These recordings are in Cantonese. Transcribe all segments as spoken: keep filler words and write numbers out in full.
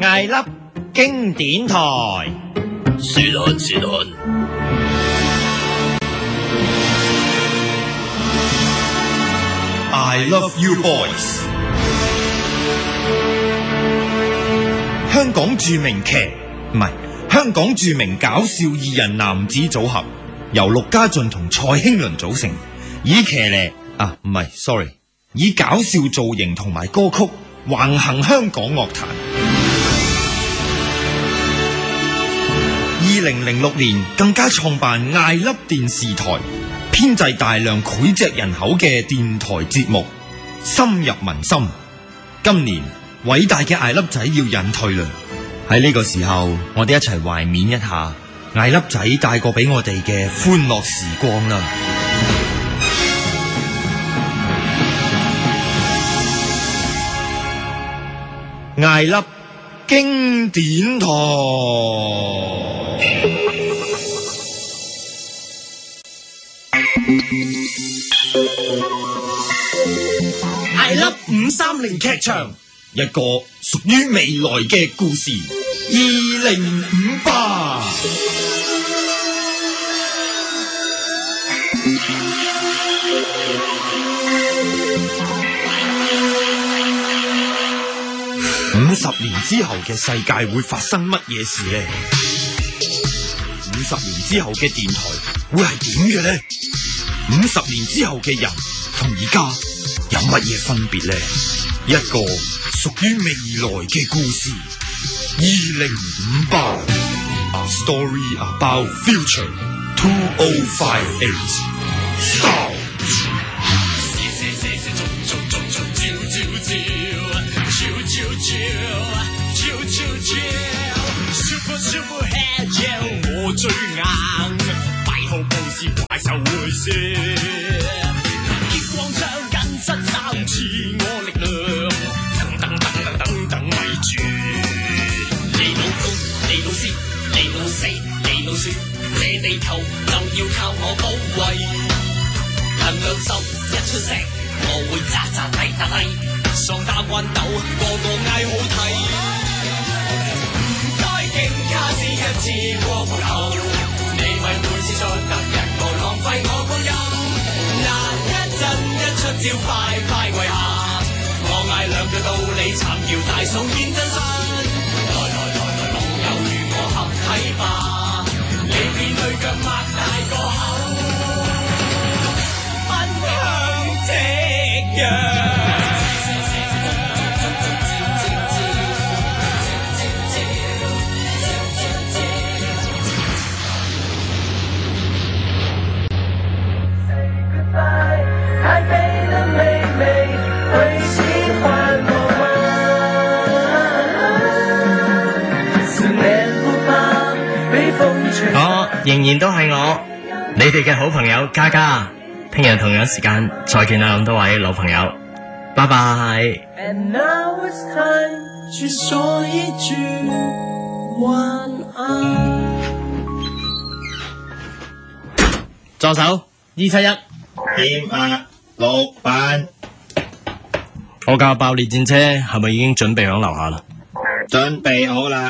艾粒經典台。 是看是看。 I love you boys。香港著名劇唔係香港著名搞笑二人男子組合，由陸家俊同蔡興倫組成，以騎呢啊唔係 sorry， 以搞笑造型同埋歌曲橫行香港樂壇。二零零六年更加創辦艾粒電視台，編製大量膾炙人口嘅電台節目，深入民心。今年偉大嘅艾粒仔要隱退啦，喺呢個時候，我哋一齊懷緬一下艾粒仔帶過俾我哋嘅歡樂時光啦。艾粒經典台。艾粒五三零劇場，一個屬於未來嘅故事。二零五八，五十年之後嘅世界會發生乜嘢事呢？五十年之後嘅電台會係點嘅呢？五十年之後嘅人同而家有乜嘢分別呢？一個屬於未來嘅故事。二零五八 A Story About Future two thousand fifty-eight Start。 我最硬，八號報時怪獸會笑，激光槍緊身衫賜我力量，等等等等等等咪住，你老公你老師你老死你老鼠，這地球就要靠我保衛，能量手一出聲，我會喳喳低打低，喪打關鬥個個嗌好睇。卡士一次過無頭，你咪每次出特人無浪費我光陰。嗱一陣一出招，快快跪下，我嗌兩句道理，慘叫大嫂現真身。來來來來，網友與我合體吧，你變對腳擘大個口，分享夕陽。 我仍然都係我，你哋嘅好朋友嘉嘉。聽日同樣時間再見啦，咁多位老朋友，拜拜。And now it's time 去說一句晚安。助手二七一， 點啊，老闆？ 我架爆裂戰車係咪已經準備響樓下啦？ 準備好啦。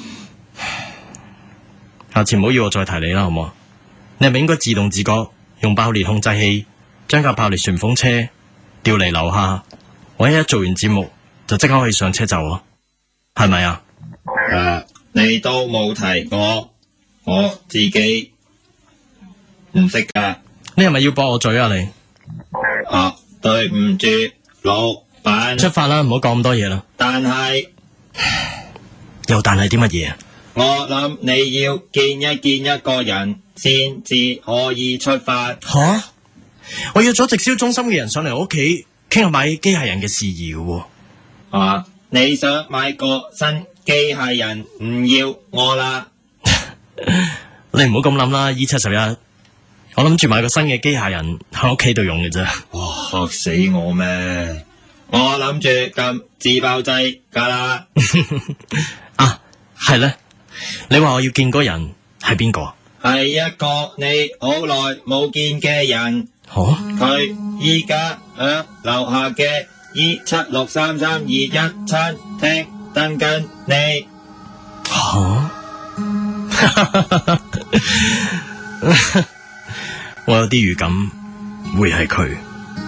下次唔好要我再提你啦，好唔好？你係咪應該自動自覺用爆裂控制器將架爆裂旋風車調嚟樓下？我一一做完節目就即刻可以上車走啊，係咪啊？ 啊，你都冇提過，我自己唔識噶。 你係咪要駁我嘴啊你？ 啊，對唔住，老闆。 出發啦，唔好講咁多嘢啦。 但係又但係啲乜嘢啊？ 我諗你要見一見一個人先至可以出發。 吓？我約咗直銷中心嘅人上嚟我屋企傾下買機械人嘅事宜嘅喎。 啊，你想買個新機械人，唔要我啦。 你唔好咁諗啦，E 七十一，我諗住買個新嘅機械人喺屋企度用嘅啫。 哇，嚇死我咩？我諗住撳自爆劑噶啦。 啊，係咧。你話我要見嗰人係邊個？ 係一個你好耐冇見嘅人。 哦， 佢依家響樓下嘅 E 七六三三二一餐廳等緊你。 吓？我有啲預感會係佢。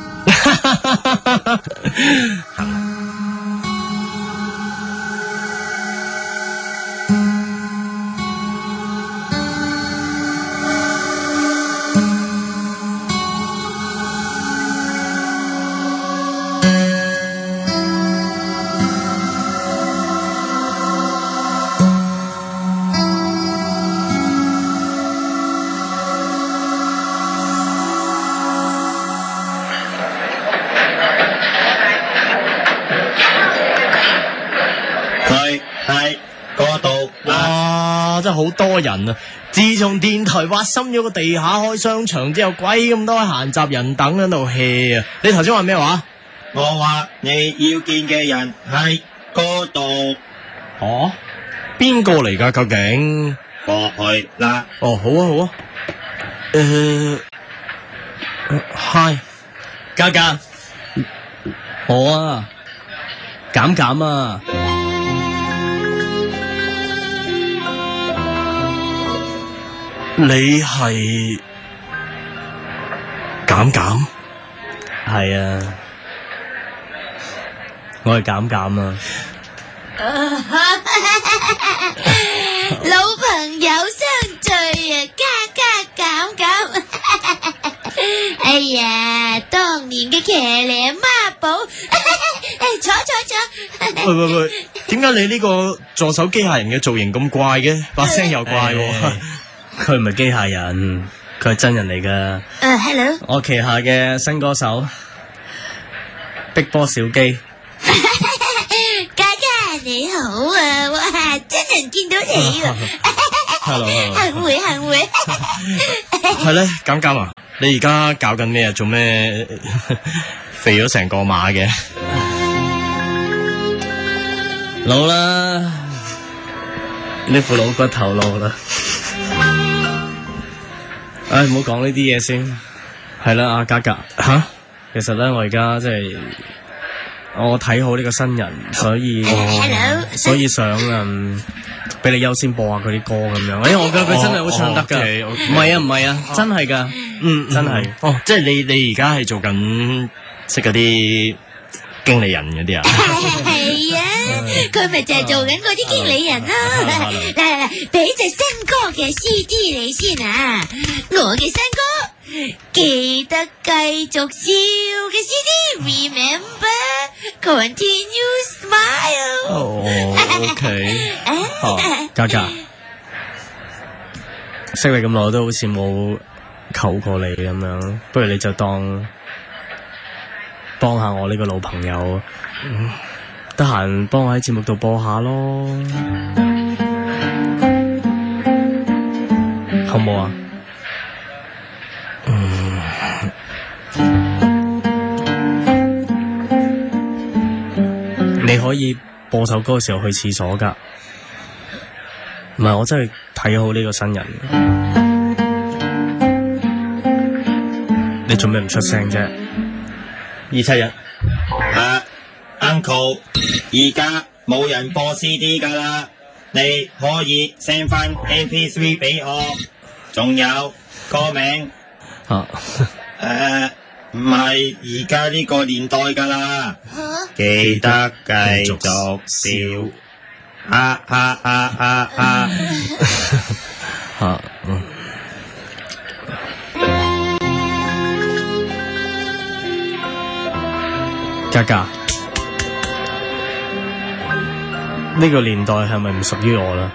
真係好多人啊！自從電台挖深咗個地下開商場之後，鬼咁多閒雜人等喺度 hea 啊！你頭先話咩話？ 我話你要見嘅人喺嗰度。 哦，邊個嚟㗎？究竟？ 過去啦。 哦，好啊，好啊。誒、呃、，hi，嘉嘉， 我啊，減減啊。 你係減減？ 係啊，我係減減啊。 老朋友相聚啊，加加減減。哎呀，當年嘅騎呢孖寶，坐坐坐。 喂喂喂，點解你呢個助手機械人嘅造型咁怪嘅？把聲又怪喎。 佢唔係機械人，佢係真人嚟噶。 誒、uh,，hello， 我旗下嘅新歌手，碧波小姬。 嘉嘉你好啊，哇，真人見到你啊 ！Hello， 幸會幸會。 係咧，減減啊！你而家搞緊咩啊？做咩肥咗成個馬嘅？ 老啦，呢副老骨頭老啦。唉，唔好講呢啲嘢先。係啦，阿嘉嘉吓，其實咧我而家即係我睇好呢個新人，所以、 uh, 所以想嗯俾你優先播下佢啲歌咁樣。因為我覺得佢真係好唱得噶，唔係、oh, okay, okay. 啊唔係啊，真係噶，嗯真係。 哦，即係你你而家係做緊識嗰啲經理人嗰啲啊？ 係啊，佢咪就係做緊嗰啲經理人咯。嚟嚟嚟，俾隻新歌嘅 C D 你先啊！我嘅新歌，記得繼續笑嘅 C D，Remember Continue Smile。 哦，OK。哦，嘉嘉，識你咁耐都好似冇求過你咁樣，不如你就當幫下我呢個老朋友，得閒幫我喺節目度播下咯，好唔好啊？嗯，你可以播首歌嘅時候去廁所噶，唔係我真係睇好呢個新人。你做咩唔出聲啫？二七一， 啊 Uncle， 而家冇人播 C D 噶啦，你可以 send 翻 M P 三 俾我，仲有歌名。 啊， 誒，唔係而家呢個年代噶啦，記得繼續笑，哈哈哈哈哈， 吓，嗯。嘉嘉，呢個年代係咪唔屬於我啦？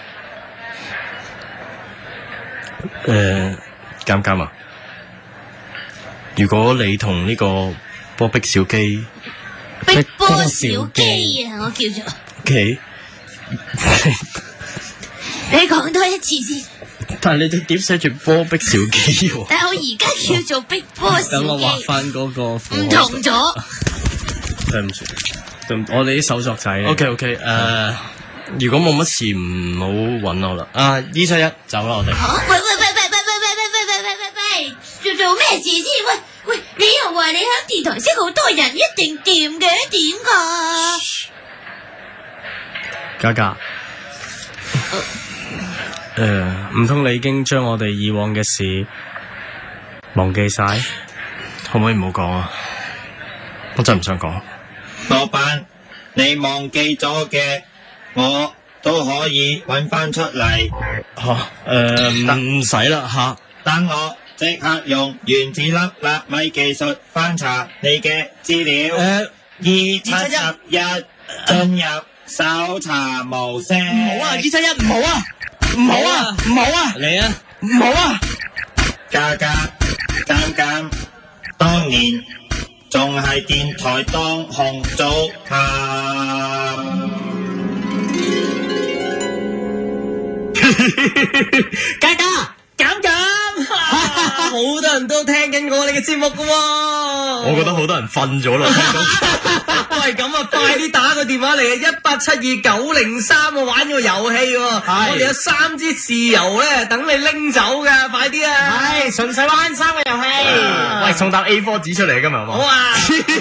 誒，減減啊！如果你同呢個波碧小姬， 碧波小姬啊，我叫做。 OK， 你講多一次先。 但係你隻碟寫住波碧小姬喎。 但係我而家叫做碧波小姬。 等我畫翻嗰個。 唔同咗。 對唔住，我哋啲手作仔。 OK OK，誒、uh, ，如果冇乜事唔好揾我啦。啊，二七一走啦，我哋。 喂喂喂喂喂喂喂喂喂喂喂喂，做做咩事先？喂喂，你又話你喺電台識好多人，一定掂嘅，點㗎？ 嘉嘉，誒，唔通你已經將我哋以往嘅事忘記晒？ 可唔可以唔好講啊？我真係唔想講。 老闆，你忘記咗嘅，我都可以揾翻出嚟。 吓，誒，唔使啦吓。 等我即刻用原子粒納米技術翻查你嘅資料。 誒， 二七十一進入搜查模式。 唔好啊，二七一唔好啊，唔好啊，唔好啊，嚟啊，唔好啊。 嘉嘉、尷尷，當年仲係電台當紅組合。 嘉嘉，減減，好多人都聽緊我哋嘅節目噶喎。我覺得好多人瞓咗啦。喂，咁啊，快啲打個電話嚟啊！一八七二九零三啊，玩個遊戲喎。我哋有三支豉油咧，等你拎走噶，快啲啊！係純粹玩三個遊戲。喂，送沓 A 四 紙出嚟今日好冇？好啊！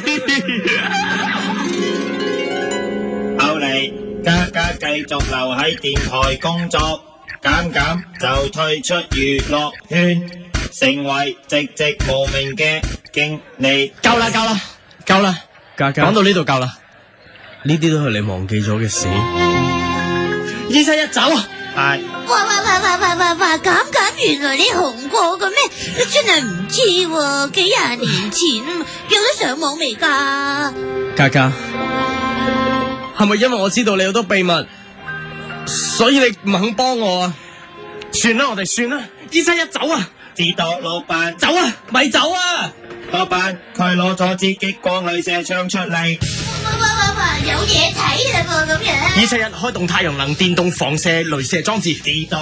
後嚟嘉嘉繼續留喺電台工作，減減就退出娛樂圈，成為寂寂無名嘅經理。 夠啦，夠啦，夠啦！ 嘉嘉， 講到呢度夠啦。 呢啲都係你忘記咗嘅事。 二七一走啊！ 係哇哇哇哇哇哇哇！減減，原來你紅過嘅咩？真係唔知喎，幾廿年前有得上網未㗎？ 嘉嘉，係咪因為我知道你好多秘密，所以你唔肯幫我啊？ 算啦，我哋算啦。二七一走啊！ 知道老闆， 走啊！咪走啊！ 老闆佢攞咗支激光鐳射槍出嚟。 哇哇哇哇！有嘢睇啦噃咁樣。 二七一開動太陽能電動放射鐳射裝置。 知道。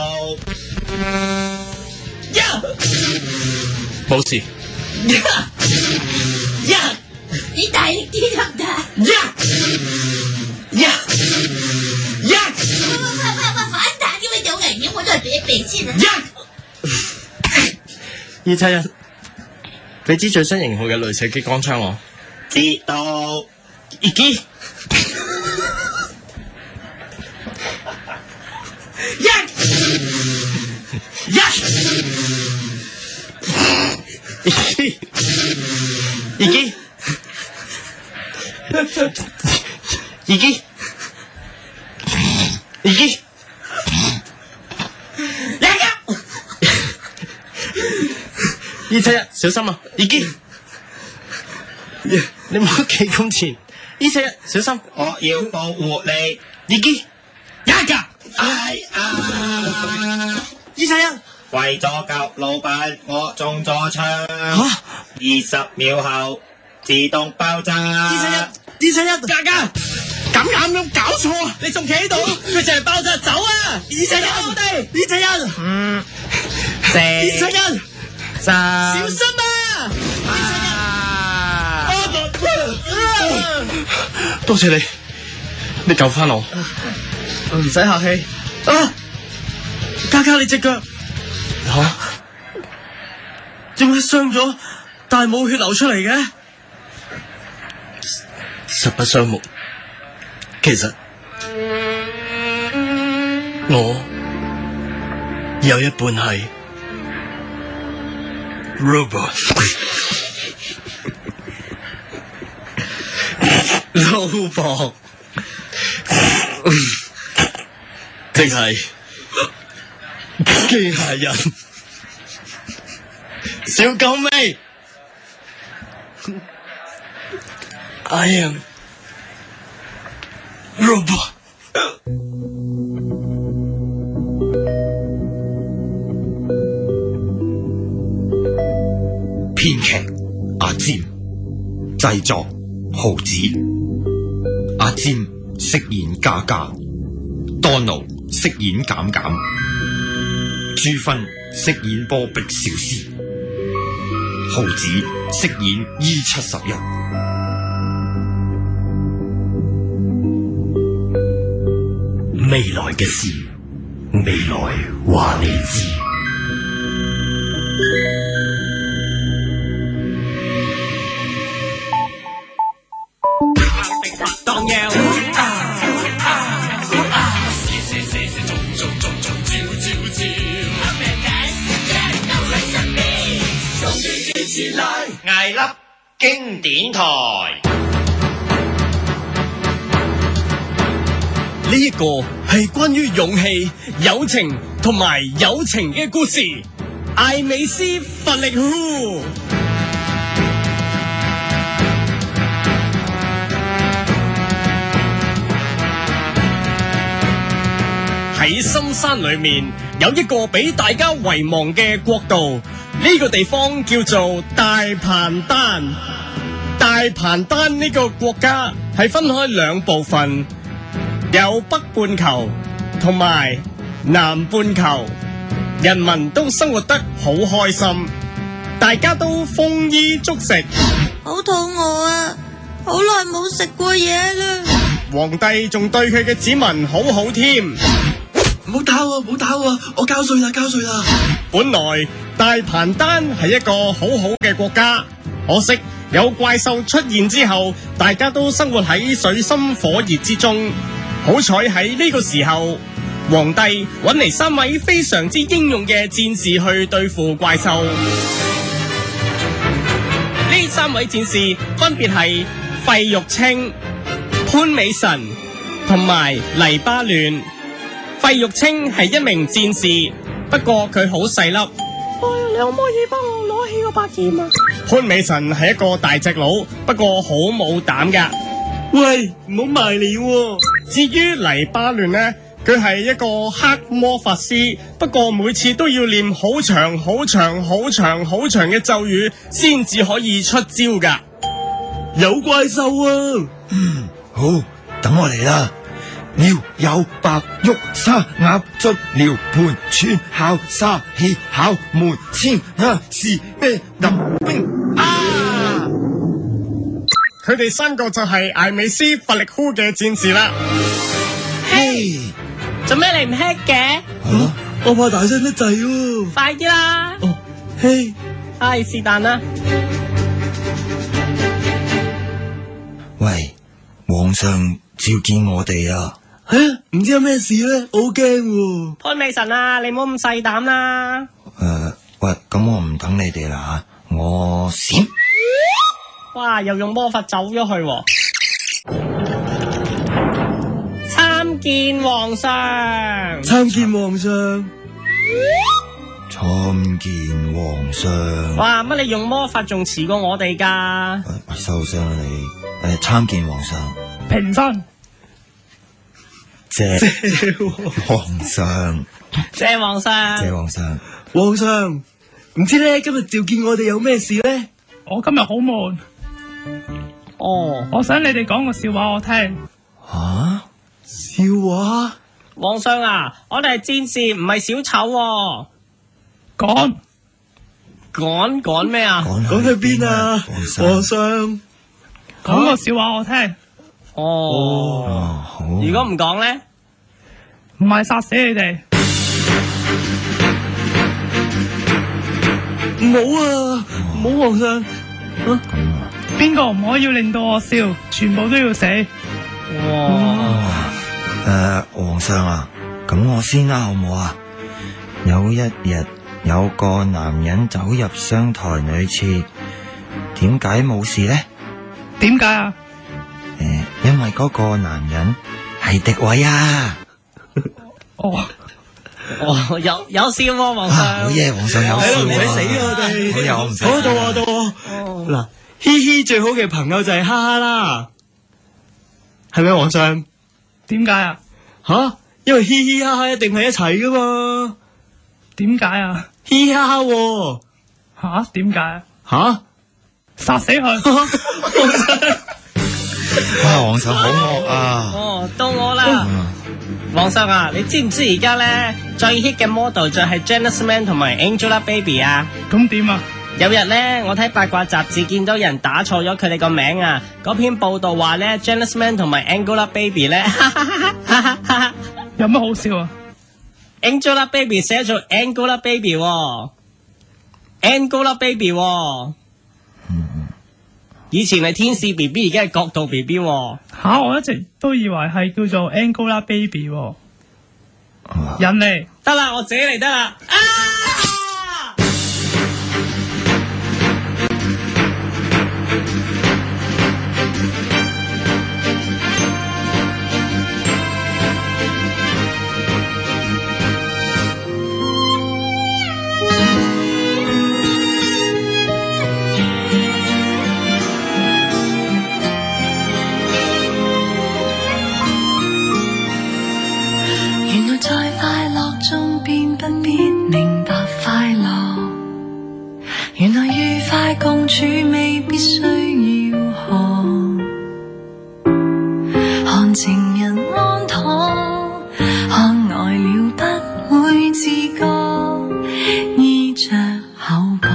一冇事。一一你大力啲得唔得？ 一一一哇哇哇哇！反彈，因為有危險，我都係避一避先啊！ 一二七一，你知最新型號嘅鐳射激光槍我？ 知道。 二機一一二機二機二機兩個二七一小心啊！二機你唔好企咁前。二七一小心， 我要保護你。 二機一個哎啊！ 二七一為咗救老闆，我中咗槍。 嚇！ 二十秒後自動爆炸。 二七一，二七一，嘉嘉，咁啱咁搞錯啊！你仲企喺度，佢就係爆炸走啊！二七一，我哋二七一， 五、四、 二七一， 三、 小心啊！多謝你，你救翻我，唔使客氣。啊，嘉嘉你隻腳吓，點解傷咗，但係冇血流出嚟嘅？實不相瞞，其實我有一半係 robot。老婆，即係機械人，小狗尾 I am robot。 編劇阿占，製作豪子。阿占飾演嘉嘉，Donald飾演減減，朱芬飾演波比小絲，豪子飾演 E 七十一。未來嘅事，未來話你知。 當有啊啊經典台。 呢一個係關於勇氣、友情同埋友情嘅故事。艾美斯佛力呼。喺深山裏面有一個俾大家遺忘嘅國度，呢個地方叫做大盤丹。大盤丹呢個國家係分開兩部分，有北半球同埋南半球，人民都生活得好開心，大家都豐衣足食。 好肚餓啊！好耐冇食過嘢啦。 皇帝仲對佢嘅子民好好添。 唔好打我，唔好打我，我交稅啦，交稅啦。 本來大盤丹係一個好好嘅國家，可惜有怪獸出現之後，大家都生活喺水深火熱之中。好彩喺呢個時候，皇帝揾嚟三位非常之英勇嘅戰士去對付怪獸。呢三位戰士分別係費玉清、潘美辰同埋黎巴嫩。費玉清係一名戰士，不過佢好細粒。 你可唔可以幫我攞起個百劍啊？ 潘美辰係一個大隻佬，不過好冇膽噶。 喂，唔好埋嚟喎。 至於黎巴嫩呢，佢係一個黑魔法師，不過每次都要念好長好長好長好長嘅咒語，先至可以出招噶。 有怪獸啊！ 嗯，好，等我嚟啦。鳥有白玉沙鴨卒鳥盤串烤沙氣烤門簽啊是咩林兵啊！ 佢哋三個就係艾美斯佛力呼嘅戰士啦。 嘿， 做咩你唔 hit 嘅？ 啊，我怕大聲得滯喎。 快啲啦！ 哦，嘿， 唉，是但啦。 喂，皇上召見我哋啊！ 吓，唔知有咩事咧？我好驚喎。 潘美辰啊，你唔好咁細膽啦。 誒、呃，喂，咁我唔等你哋啦吓，我閃。 哇，又用魔法走咗去喎。參見皇上。 參見皇上。 參見皇上。 哇，乜你用魔法仲遲過我哋噶？ 受傷你誒，參見皇上。 平身。 謝皇上。 謝皇上。 謝皇上。 皇上，唔知咧今日召見我哋有咩事咧？ 我今日好悶。 哦， 我想你哋講個笑話我聽。 吓、啊？ 笑話？ 皇上啊，我哋係戰士，唔係小丑喎。 講講講咩啊？ 講去邊啊？皇上， 講個笑話我聽。 哦， 哦好。 如果唔講咧， 唔係殺死你哋。 唔好啊，唔好皇上。 咁啊？ 邊個唔可以令到我笑？全部都要死。 哇！ 誒、呃，皇上啊，咁我先啦，好唔好啊？有一日，有個男人走入商台女廁，點解冇事呢？ 點解啊？ 誒、呃，因為嗰個男人係敵位啊！ 哦， 哦，有有笑喎，皇上。 好嘢，皇上有笑喎。 唔使死啊！我哋好嘢，我唔使。 好到我到我。嗱，嘻嘻最好嘅朋友就係哈哈啦，係咪皇上？ 點解啊？ 吓，因為嘻嘻哈哈一定係一齊噶嘛。 點解啊？ 嘻嘻哈哈喎。 吓？點解啊？ 吓？ 殺死佢！ 啊，皇上好惡啊！ 哦，到我啦。皇上啊，你知唔知而家咧最 hit 嘅 model 就係 Janice Man 同埋 Angelababy 啊？ 咁點啊？ 有日咧，我睇八卦雜誌見到人打錯咗佢哋個名啊！嗰篇報道話咧 Janice Man 同埋 Angelababy 咧， 有乜好笑啊 ？Angelababy 寫做 Angelababy 喎 ，Angelababy 喎。以前係天使 B B， 而家係角度 B B 喎。 吓，我一直都以為係叫做 Angelababy 喎。人嚟得啦，我自己嚟得啦。啊！ 處未必需要學，看情人安妥，看呆了不會自覺，衣着厚薄。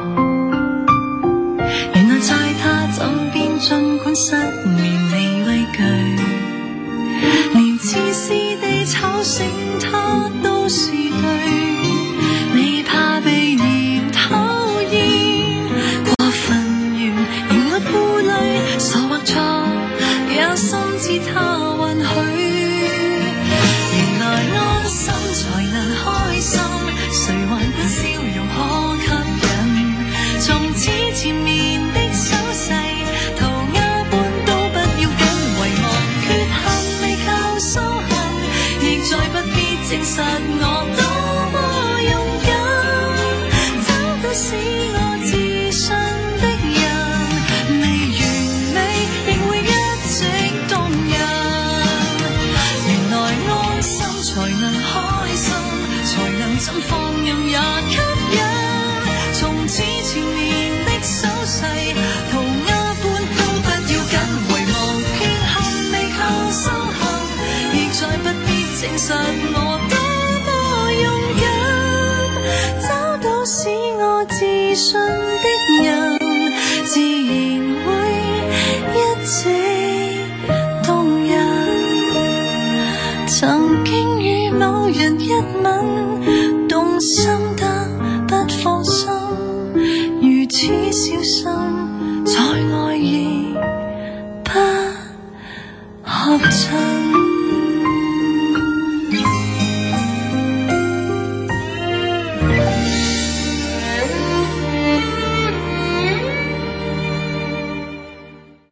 原來在他枕邊，儘管失眠未畏懼，連自私地吵醒他都是對。你怕被嫌討厭，過分完仍沒顧慮，傻或錯也深知他允許。原來安心才能開心，誰還管笑容可吸引？從此纏綿的手勢，塗鴉般都不要緊，遺忘缺陷未靠修行，亦再不必證實我多麼勇敢，找到使我自信的人，未完美仍會一直動人。原來安心才能開心，才能怎放任也吸引。從此纏綿的手勢，塗鴉般都不要緊，遺忘缺陷未靠修行，亦再不必證實我多麼勇敢，找到使我自信的人，自然會一直動人。曾經與某人一吻，動心得不放心，如此小心，在愛意不合襯。